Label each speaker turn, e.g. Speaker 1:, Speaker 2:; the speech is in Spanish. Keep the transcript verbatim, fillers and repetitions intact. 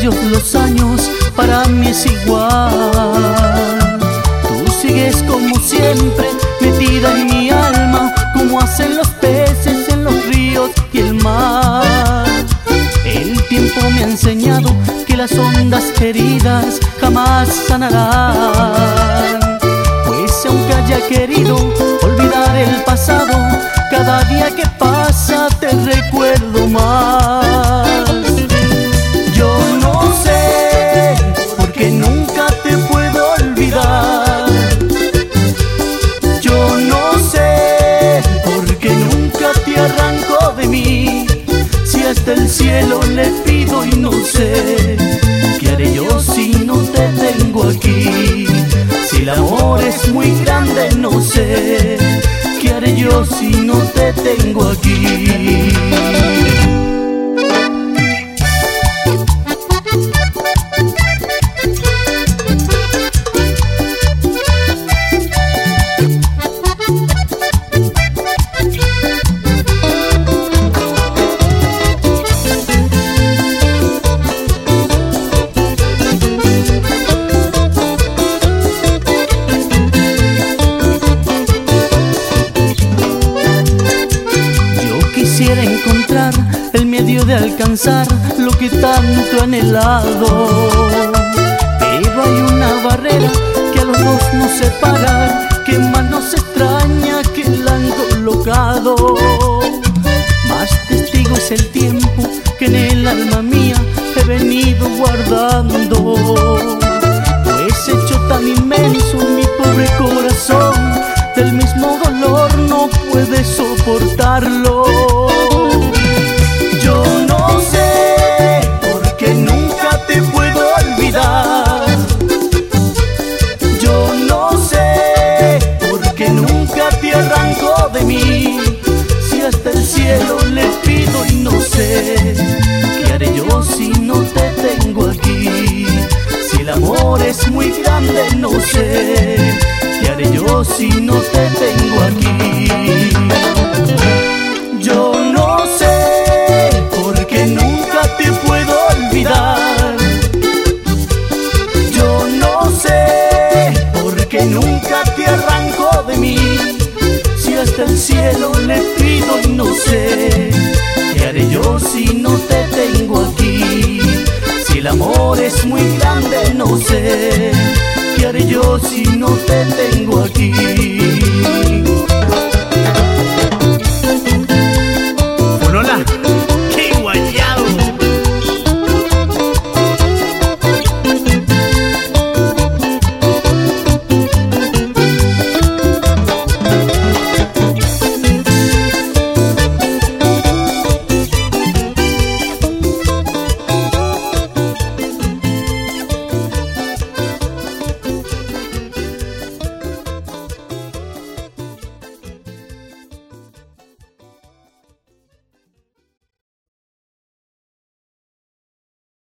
Speaker 1: ellos los años para mí es igual. Tú sigues como siempre, metida en mi alma, como hacen los peces en los ríos y el mar. El tiempo me ha enseñado que las hondas heridas jamás sanarán, pues aunque haya querido olvidar el pasado, cada día que pasa te recuerdo más. Yo no sé por qué nunca te puedo olvidar. Yo no sé por qué nunca te arranco de mí. Si hasta el cielo le pido y no sé qué haré yo si no te tengo aquí. Si el amor es muy grande no sé qué haré yo si no te tengo aquí. Quisiera encontrar el medio de alcanzar lo que tanto he anhelado, pero hay una barrera que a los dos nos separa, que más nos extraña que la han colocado. Más testigo es el tiempo que en el alma mía he venido guardando, pues hecho tan inmenso mi pobre corazón, del mismo dolor no puede soportarlo. Yo no sé por qué nunca te puedo olvidar. Yo no sé por qué nunca te arranco de mí. Si hasta el cielo le pido y no sé qué haré yo si no te tengo aquí. Si el amor es muy grande no sé qué haré yo si no te tengo aquí. Yo no sé por qué nunca te puedo olvidar. Yo no sé por qué nunca te arranco de mí. Si hasta el cielo le pido y no sé qué haré yo si no te tengo aquí. Si el amor es muy grande no sé qué haré yo si no te tengo aquí.
Speaker 2: Fonola.